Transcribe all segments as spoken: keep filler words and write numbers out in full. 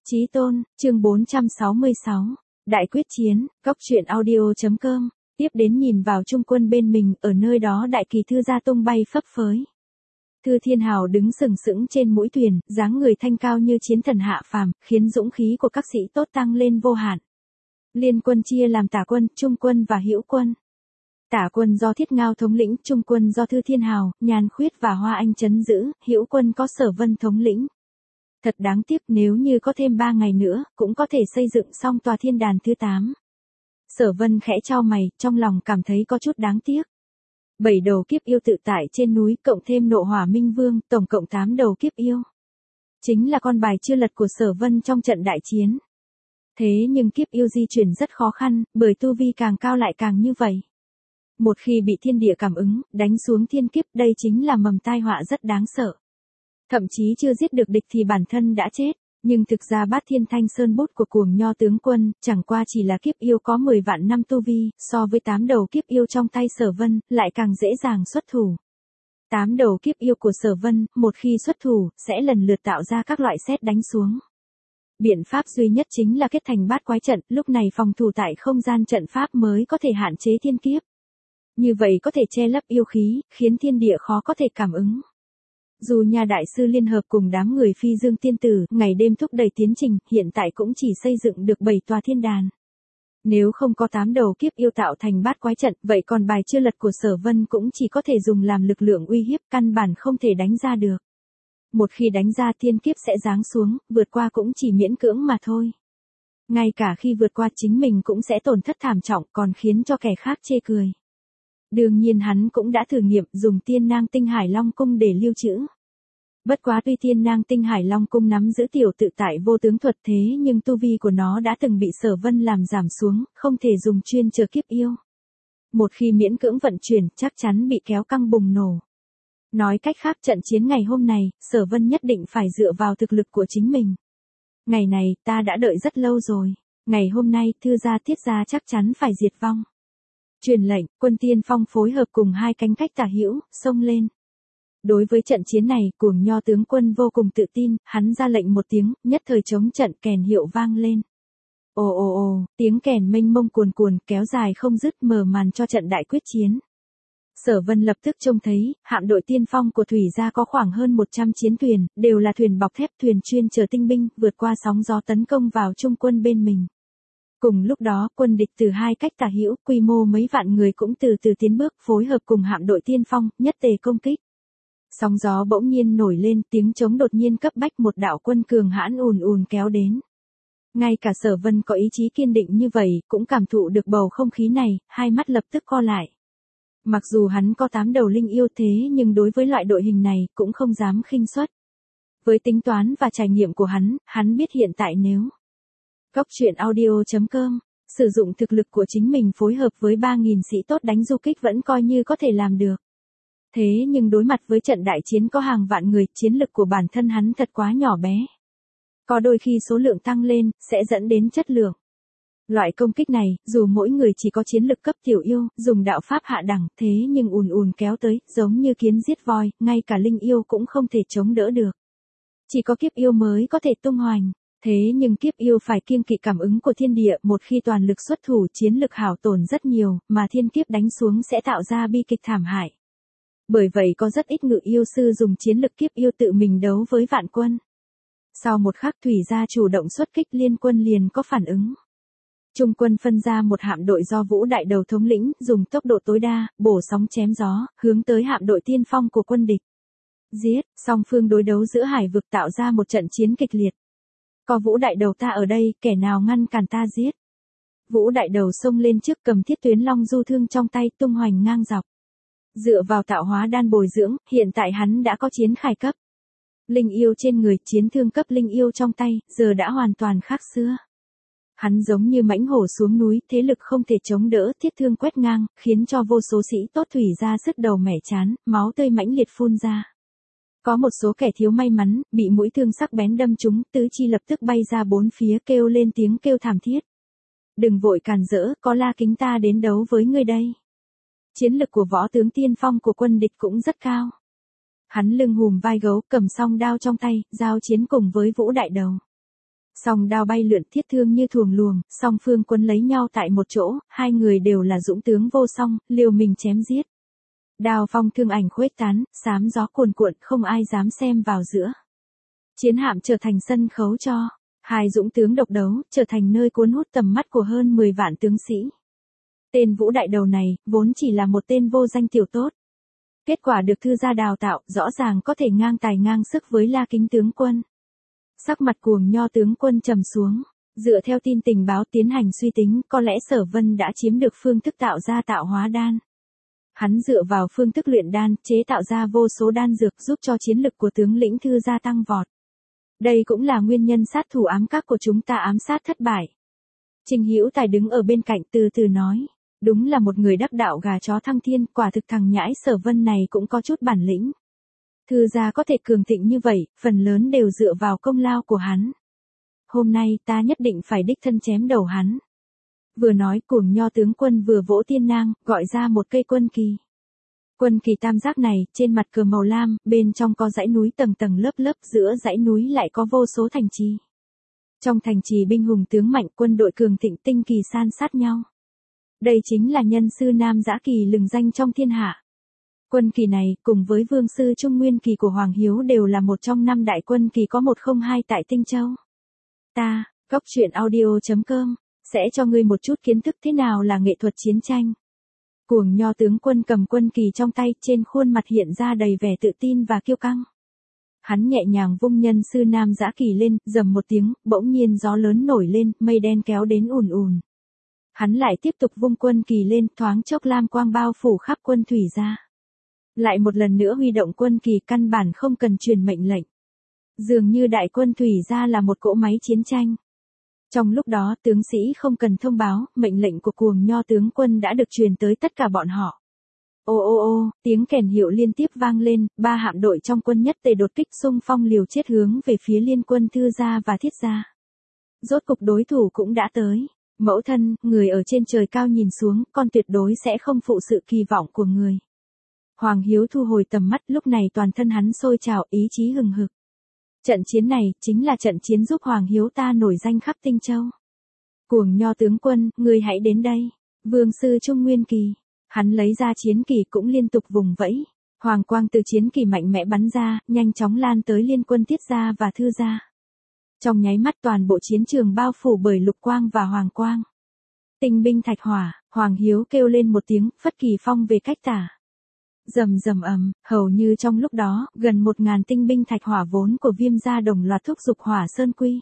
Chí tôn, chương bốn trăm sáu mươi sáu. Đại quyết chiến, góc truyện audio.com. Tiếp đến nhìn vào trung quân bên mình, ở nơi đó đại kỳ thư gia tung bay phấp phới. Thư Thiên Hào đứng sừng sững trên mũi thuyền, dáng người thanh cao như chiến thần hạ phàm, khiến dũng khí của các sĩ tốt tăng lên vô hạn. Liên quân chia làm tả quân, trung quân và hữu quân. Tả quân do Thiết Ngao thống lĩnh, trung quân do Thư Thiên Hào, Nhàn Khuyết và Hoa Anh trấn giữ, hữu quân có Sở Vân thống lĩnh. Thật đáng tiếc, nếu như có thêm ba ngày nữa, cũng có thể xây dựng xong tòa thiên đàn thứ tám. Sở Vân khẽ chau mày, trong lòng cảm thấy có chút đáng tiếc. Bảy đầu kiếp yêu tự tại trên núi, cộng thêm Nộ Hỏa Minh Vương, tổng cộng tám đầu kiếp yêu. Chính là con bài chưa lật của Sở Vân trong trận đại chiến. Thế nhưng kiếp yêu di chuyển rất khó khăn, bởi tu vi càng cao lại càng như vậy. Một khi bị thiên địa cảm ứng, đánh xuống thiên kiếp, đây chính là mầm tai họa rất đáng sợ. Thậm chí chưa giết được địch thì bản thân đã chết, nhưng thực ra Bát Thiên Thanh Sơn bút của Cuồng Nho tướng quân, chẳng qua chỉ là kiếp yêu có mười vạn năm tu vi, so với tám đầu kiếp yêu trong tay Sở Vân, lại càng dễ dàng xuất thủ. Tám đầu kiếp yêu của Sở Vân, một khi xuất thủ, sẽ lần lượt tạo ra các loại sét đánh xuống. Biện pháp duy nhất chính là kết thành bát quái trận, lúc này phòng thủ tại không gian trận pháp mới có thể hạn chế thiên kiếp. Như vậy có thể che lấp yêu khí, khiến thiên địa khó có thể cảm ứng. Dù nhà đại sư liên hợp cùng đám người Phi Dương tiên tử, ngày đêm thúc đẩy tiến trình, hiện tại cũng chỉ xây dựng được bảy tòa thiên đàn. Nếu không có tám đầu kiếp yêu tạo thành bát quái trận, vậy còn bài chưa lật của Sở Vân cũng chỉ có thể dùng làm lực lượng uy hiếp, căn bản không thể đánh ra được. Một khi đánh ra thiên kiếp sẽ giáng xuống, vượt qua cũng chỉ miễn cưỡng mà thôi. Ngay cả khi vượt qua chính mình cũng sẽ tổn thất thảm trọng, còn khiến cho kẻ khác chê cười. Đương nhiên hắn cũng đã thử nghiệm dùng Tiên Nang Tinh Hải Long Cung để lưu trữ. Bất quá tuy Tiên Nang Tinh Hải Long Cung nắm giữ tiểu tự tại vô tướng thuật, thế nhưng tu vi của nó đã từng bị Sở Vân làm giảm xuống, không thể dùng chuyên chờ kiếp yêu. Một khi miễn cưỡng vận chuyển, chắc chắn bị kéo căng bùng nổ. Nói cách khác, trận chiến ngày hôm này, Sở Vân nhất định phải dựa vào thực lực của chính mình. Ngày này, ta đã đợi rất lâu rồi. Ngày hôm nay, Thư gia Thiết gia chắc chắn phải diệt vong. Truyền lệnh, quân tiên phong phối hợp cùng hai cánh cách tả hữu, xông lên. Đối với trận chiến này, Cuồng Nho tướng quân vô cùng tự tin, hắn ra lệnh một tiếng, nhất thời chống trận, kèn hiệu vang lên. Ồ ồ ồ, tiếng kèn mênh mông cuồn cuồn, kéo dài không dứt, mở màn cho trận đại quyết chiến. Sở Vân lập tức trông thấy, hạm đội tiên phong của thủy gia có khoảng hơn một trăm chiến thuyền, đều là thuyền bọc thép, thuyền chuyên chở tinh binh, vượt qua sóng gió tấn công vào trung quân bên mình. Cùng lúc đó, quân địch từ hai cách tả hữu, quy mô mấy vạn người cũng từ từ tiến bước, phối hợp cùng hạm đội tiên phong, nhất tề công kích. Sóng gió bỗng nhiên nổi lên, tiếng trống đột nhiên cấp bách, một đạo quân cường hãn ùn ùn kéo đến. Ngay cả Sở Vân có ý chí kiên định như vậy, cũng cảm thụ được bầu không khí này, hai mắt lập tức co lại. Mặc dù hắn có tám đầu linh yêu thế nhưng đối với loại đội hình này, cũng không dám khinh suất. Với tính toán và trải nghiệm của hắn, hắn biết hiện tại nếu Góc truyện audio.com, sử dụng thực lực của chính mình phối hợp với ba nghìn sĩ tốt đánh du kích vẫn coi như có thể làm được. Thế nhưng đối mặt với trận đại chiến có hàng vạn người, chiến lực của bản thân hắn thật quá nhỏ bé. Có đôi khi số lượng tăng lên, sẽ dẫn đến chất lượng. Loại công kích này, dù mỗi người chỉ có chiến lực cấp tiểu yêu, dùng đạo pháp hạ đẳng, thế nhưng ùn ùn kéo tới, giống như kiến giết voi, ngay cả linh yêu cũng không thể chống đỡ được. Chỉ có kiếp yêu mới có thể tung hoành. Thế nhưng kiếp yêu phải kiêng kỵ cảm ứng của thiên địa, một khi toàn lực xuất thủ, chiến lực hao tổn rất nhiều, mà thiên kiếp đánh xuống sẽ tạo ra bi kịch thảm hại. Bởi vậy có rất ít ngự yêu sư dùng chiến lực kiếp yêu tự mình đấu với vạn quân. Sau một khắc, thủy gia chủ động xuất kích, liên quân liền có phản ứng. Trung quân phân ra một hạm đội do Vũ Đại Đầu thống lĩnh, dùng tốc độ tối đa, bổ sóng chém gió, hướng tới hạm đội tiên phong của quân địch. Giết, song phương đối đấu giữa hải vực tạo ra một trận chiến kịch liệt. Có Vũ Đại Đầu ta ở đây, kẻ nào ngăn cản ta giết. Vũ Đại Đầu xông lên trước, cầm thiết tuyến long du thương trong tay, tung hoành ngang dọc. Dựa vào tạo hóa đan bồi dưỡng, hiện tại hắn đã có chiến khải cấp. Linh yêu trên người, chiến thương cấp linh yêu trong tay, giờ đã hoàn toàn khác xưa. Hắn giống như mãnh hổ xuống núi, thế lực không thể chống đỡ, thiết thương quét ngang, khiến cho vô số sĩ tốt thủy ra sứt đầu mẻ chán, máu tươi mãnh liệt phun ra. Có một số kẻ thiếu may mắn, bị mũi thương sắc bén đâm trúng, tứ chi lập tức bay ra bốn phía, kêu lên tiếng kêu thảm thiết. Đừng vội càn rỡ, có La Kính ta đến đấu với ngươi đây. Chiến lực của võ tướng tiên phong của quân địch cũng rất cao. Hắn lưng hùm vai gấu, cầm song đao trong tay, giao chiến cùng với Vũ Đại Đầu. Song đao bay lượn, thiết thương như thuồng luồng, song phương quân lấy nhau tại một chỗ, hai người đều là dũng tướng vô song, liều mình chém giết. Đao phong thương ảnh khuếch tán, xám gió cuồn cuộn, không ai dám xem vào giữa. Chiến hạm trở thành sân khấu cho hai dũng tướng độc đấu, trở thành nơi cuốn hút tầm mắt của hơn mười vạn tướng sĩ. Tên Vũ Đại Đầu này, vốn chỉ là một tên vô danh tiểu tốt. Kết quả được thư gia đào tạo, rõ ràng có thể ngang tài ngang sức với La Kính tướng quân. Sắc mặt Cuồng Nho tướng quân trầm xuống, dựa theo tin tình báo tiến hành suy tính, có lẽ Sở Vân đã chiếm được phương thức tạo ra tạo hóa đan. Hắn dựa vào phương thức luyện đan, chế tạo ra vô số đan dược giúp cho chiến lực của tướng lĩnh thư gia tăng vọt. Đây cũng là nguyên nhân sát thủ ám các của chúng ta ám sát thất bại. Trình Hữu Tài đứng ở bên cạnh từ từ nói, đúng là một người đắc đạo gà chó thăng thiên, quả thực thằng nhãi Sở Vân này cũng có chút bản lĩnh. Thư gia có thể cường thịnh như vậy, phần lớn đều dựa vào công lao của hắn. Hôm nay ta nhất định phải đích thân chém đầu hắn. Vừa nói, Cuồng Nho tướng quân vừa vỗ tiên nang, gọi ra một cây quân kỳ. Quân kỳ tam giác này, trên mặt cờ màu lam, bên trong có dãy núi tầng tầng lớp lớp, giữa dãy núi lại có vô số thành trì. Trong thành trì binh hùng tướng mạnh, quân đội cường thịnh, tinh kỳ san sát nhau. Đây chính là nhân sư Nam Giã Kỳ lừng danh trong thiên hạ. Quân kỳ này, cùng với vương sư Trung Nguyên kỳ của Hoàng Hiếu đều là một trong năm đại quân kỳ có một không hai tại Tinh Châu. Ta, Góc Truyện Audio chấm com, sẽ cho ngươi một chút kiến thức thế nào là nghệ thuật chiến tranh. Cuồng Nho tướng quân cầm quân kỳ trong tay, trên khuôn mặt hiện ra đầy vẻ tự tin và kiêu căng. Hắn nhẹ nhàng vung nhân sư Nam Giã Kỳ lên, rầm một tiếng, bỗng nhiên gió lớn nổi lên, mây đen kéo đến ùn ùn. Hắn lại tiếp tục vung quân kỳ lên, thoáng chốc lam quang bao phủ khắp quân thủy ra. Lại một lần nữa huy động quân kỳ, căn bản không cần truyền mệnh lệnh. Dường như đại quân thủy ra là một cỗ máy chiến tranh. Trong lúc đó, tướng sĩ không cần thông báo, mệnh lệnh của Cuồng Nho tướng quân đã được truyền tới tất cả bọn họ. Ô ô ô, tiếng kèn hiệu liên tiếp vang lên, ba hạm đội trong quân nhất tề đột kích xung phong liều chết hướng về phía liên quân Thư gia và Thiết gia. Rốt cục đối thủ cũng đã tới. Mẫu thân, người ở trên trời cao nhìn xuống, con tuyệt đối sẽ không phụ sự kỳ vọng của người. Hoàng Hiếu thu hồi tầm mắt, lúc này toàn thân hắn sôi trào, ý chí hừng hực. Trận chiến này, chính là trận chiến giúp Hoàng Hiếu ta nổi danh khắp Tinh Châu. Cuồng Nho tướng quân, người hãy đến đây. Vương sư Trung Nguyên kỳ. Hắn lấy ra chiến kỳ cũng liên tục vùng vẫy. Hoàng quang từ chiến kỳ mạnh mẽ bắn ra, nhanh chóng lan tới liên quân Thiết gia và Thư gia. Trong nháy mắt toàn bộ chiến trường bao phủ bởi lục quang và hoàng quang. Tinh binh thạch hỏa, Hoàng Hiếu kêu lên một tiếng, phất kỳ phong về cách tả. Rầm rầm ầm, hầu như trong lúc đó, gần một ngàn tinh binh thạch hỏa vốn của Viêm gia đồng loạt thúc giục hỏa sơn quy.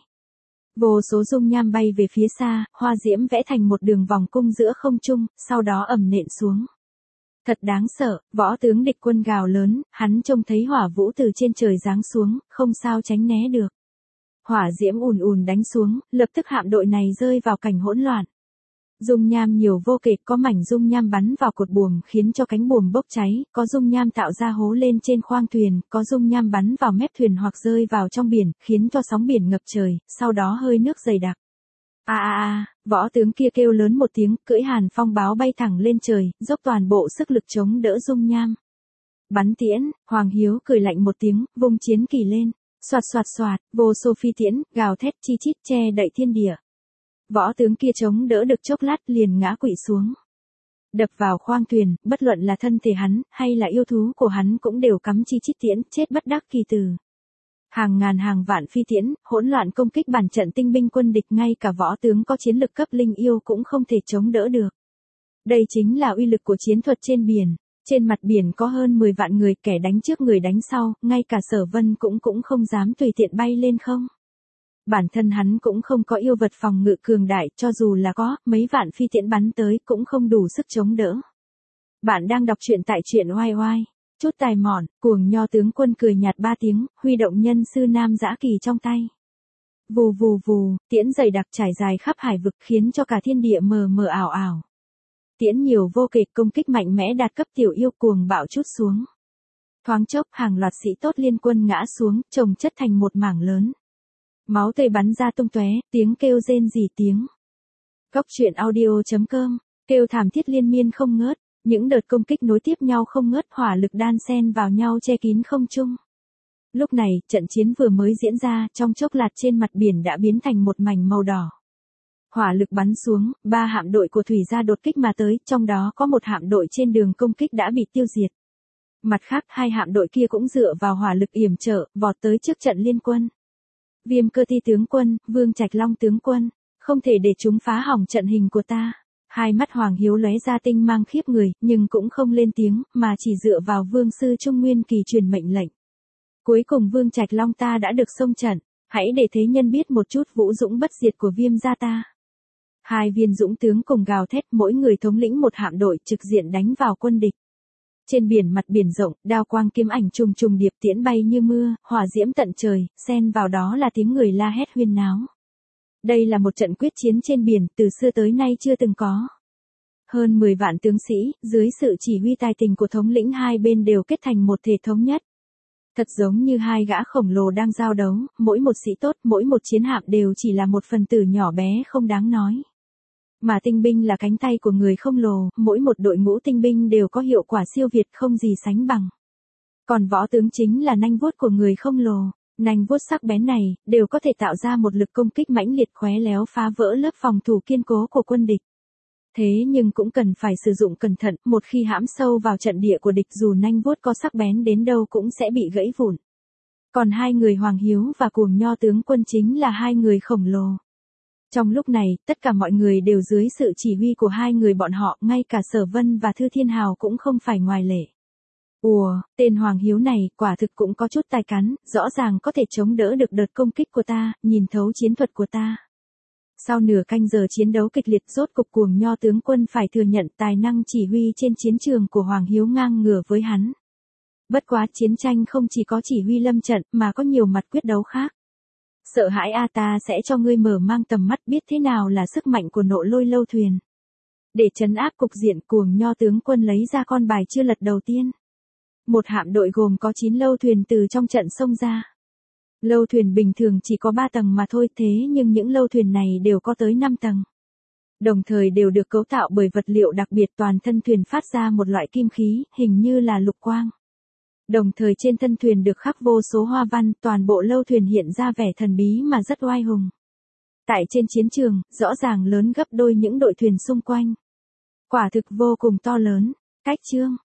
Vô số dung nham bay về phía xa, hoa diễm vẽ thành một đường vòng cung giữa không trung, sau đó ầm nện xuống. Thật đáng sợ, võ tướng địch quân gào lớn, hắn trông thấy hỏa vũ từ trên trời giáng xuống, không sao tránh né được. Hỏa diễm ùn ùn đánh xuống, lập tức hạm đội này rơi vào cảnh hỗn loạn. Dung nham nhiều vô kể, có mảnh dung nham bắn vào cột buồm khiến cho cánh buồm bốc cháy, có dung nham tạo ra hố lên trên khoang thuyền, có dung nham bắn vào mép thuyền hoặc rơi vào trong biển, khiến cho sóng biển ngập trời, sau đó hơi nước dày đặc. A a a, võ tướng kia kêu lớn một tiếng, cưỡi hàn phong báo bay thẳng lên trời, dốc toàn bộ sức lực chống đỡ dung nham. Bắn tiễn, Hoàng Hiếu cười lạnh một tiếng, vung chiến kỳ lên, xoạt xoạt xoạt, vô số phi tiễn, gào thét chi chít che đậy thiên địa. Võ tướng kia chống đỡ được chốc lát liền ngã quỵ xuống. Đập vào khoang thuyền, bất luận là thân thể hắn, hay là yêu thú của hắn cũng đều cắm chi chít tiễn, chết bất đắc kỳ tử. Hàng ngàn hàng vạn phi tiễn, hỗn loạn công kích bản trận tinh binh quân địch, ngay cả võ tướng có chiến lực cấp linh yêu cũng không thể chống đỡ được. Đây chính là uy lực của chiến thuật trên biển. Trên mặt biển có hơn mười vạn người, kẻ đánh trước người đánh sau, ngay cả Sở Vân cũng cũng không dám tùy tiện bay lên không. Bản thân hắn cũng không có yêu vật phòng ngự cường đại, cho dù là có, mấy vạn phi tiễn bắn tới cũng không đủ sức chống đỡ. Bạn đang đọc truyện tại truyện oai oai. Chút tài mọn, Cuồng Nho tướng quân cười nhạt ba tiếng, huy động nhân sư Nam Giã Kỳ trong tay. Vù vù vù, tiễn dày đặc trải dài khắp hải vực khiến cho cả thiên địa mờ mờ ảo ảo. Tiễn nhiều vô kể, công kích mạnh mẽ đạt cấp tiểu yêu, cuồng bạo chút xuống. Thoáng chốc hàng loạt sĩ tốt liên quân ngã xuống, chồng chất thành một mảng lớn. Máu tươi bắn ra tung tóe, tiếng kêu rên rỉ tiếng. Góc Truyện Audio chấm com, kêu thảm thiết liên miên không ngớt, những đợt công kích nối tiếp nhau không ngớt, hỏa lực đan xen vào nhau che kín không trung. Lúc này, trận chiến vừa mới diễn ra, trong chốc lát trên mặt biển đã biến thành một mảnh màu đỏ. Hỏa lực bắn xuống, ba hạm đội của thủy gia đột kích mà tới, trong đó có một hạm đội trên đường công kích đã bị tiêu diệt. Mặt khác, hai hạm đội kia cũng dựa vào hỏa lực yểm trợ, vọt tới trước trận liên quân. Viêm Cơ Ti tướng quân, Vương Trạch Long tướng quân, không thể để chúng phá hỏng trận hình của ta. Hai mắt Hoàng Hiếu lóe ra tinh mang khiếp người, nhưng cũng không lên tiếng, mà chỉ dựa vào Vương sư Trung Nguyên Kỳ truyền mệnh lệnh. Cuối cùng Vương Trạch Long ta đã được xông trận, hãy để thế nhân biết một chút vũ dũng bất diệt của Viêm gia ta. Hai viên dũng tướng cùng gào thét, mỗi người thống lĩnh một hạm đội trực diện đánh vào quân địch. Trên biển mặt biển rộng, đao quang kiếm ảnh trùng trùng điệp tiễn bay như mưa, hỏa diễm tận trời, xen vào đó là tiếng người la hét huyên náo. Đây là một trận quyết chiến trên biển, từ xưa tới nay chưa từng có. Hơn mười vạn tướng sĩ, dưới sự chỉ huy tài tình của thống lĩnh hai bên đều kết thành một thể thống nhất. Thật giống như hai gã khổng lồ đang giao đấu, mỗi một sĩ tốt, mỗi một chiến hạm đều chỉ là một phần tử nhỏ bé không đáng nói. Mà tinh binh là cánh tay của người khổng lồ, mỗi một đội ngũ tinh binh đều có hiệu quả siêu việt không gì sánh bằng. Còn võ tướng chính là nanh vuốt của người khổng lồ, nanh vuốt sắc bén này, đều có thể tạo ra một lực công kích mãnh liệt khóe léo phá vỡ lớp phòng thủ kiên cố của quân địch. Thế nhưng cũng cần phải sử dụng cẩn thận, một khi hãm sâu vào trận địa của địch dù nanh vuốt có sắc bén đến đâu cũng sẽ bị gãy vụn. Còn hai người Hoàng Hiếu và Cuồng Nho tướng quân chính là hai người khổng lồ. Trong lúc này, tất cả mọi người đều dưới sự chỉ huy của hai người bọn họ, ngay cả Sở Vân và Thư Thiên Hào cũng không phải ngoài lệ. Ùa, tên Hoàng Hiếu này, quả thực cũng có chút tài cán, rõ ràng có thể chống đỡ được đợt công kích của ta, nhìn thấu chiến thuật của ta. Sau nửa canh giờ chiến đấu kịch liệt, rốt cục Cuồng Nho tướng quân phải thừa nhận tài năng chỉ huy trên chiến trường của Hoàng Hiếu ngang ngửa với hắn. Bất quá chiến tranh không chỉ có chỉ huy lâm trận, mà có nhiều mặt quyết đấu khác. Sợ hãi a ta sẽ cho ngươi mở mang tầm mắt biết thế nào là sức mạnh của nộ lôi lâu thuyền. Để trấn áp cục diện, Cuồng Nho tướng quân lấy ra con bài chưa lật đầu tiên. Một hạm đội gồm có chín lâu thuyền từ trong trận xông ra. Lâu thuyền bình thường chỉ có ba tầng mà thôi, thế nhưng những lâu thuyền này đều có tới năm tầng. Đồng thời đều được cấu tạo bởi vật liệu đặc biệt, toàn thân thuyền phát ra một loại kim khí, hình như là lục quang. Đồng thời trên thân thuyền được khắc vô số hoa văn, toàn bộ lâu thuyền hiện ra vẻ thần bí mà rất oai hùng. Tại trên chiến trường, rõ ràng lớn gấp đôi những đội thuyền xung quanh. Quả thực vô cùng to lớn. Cách chương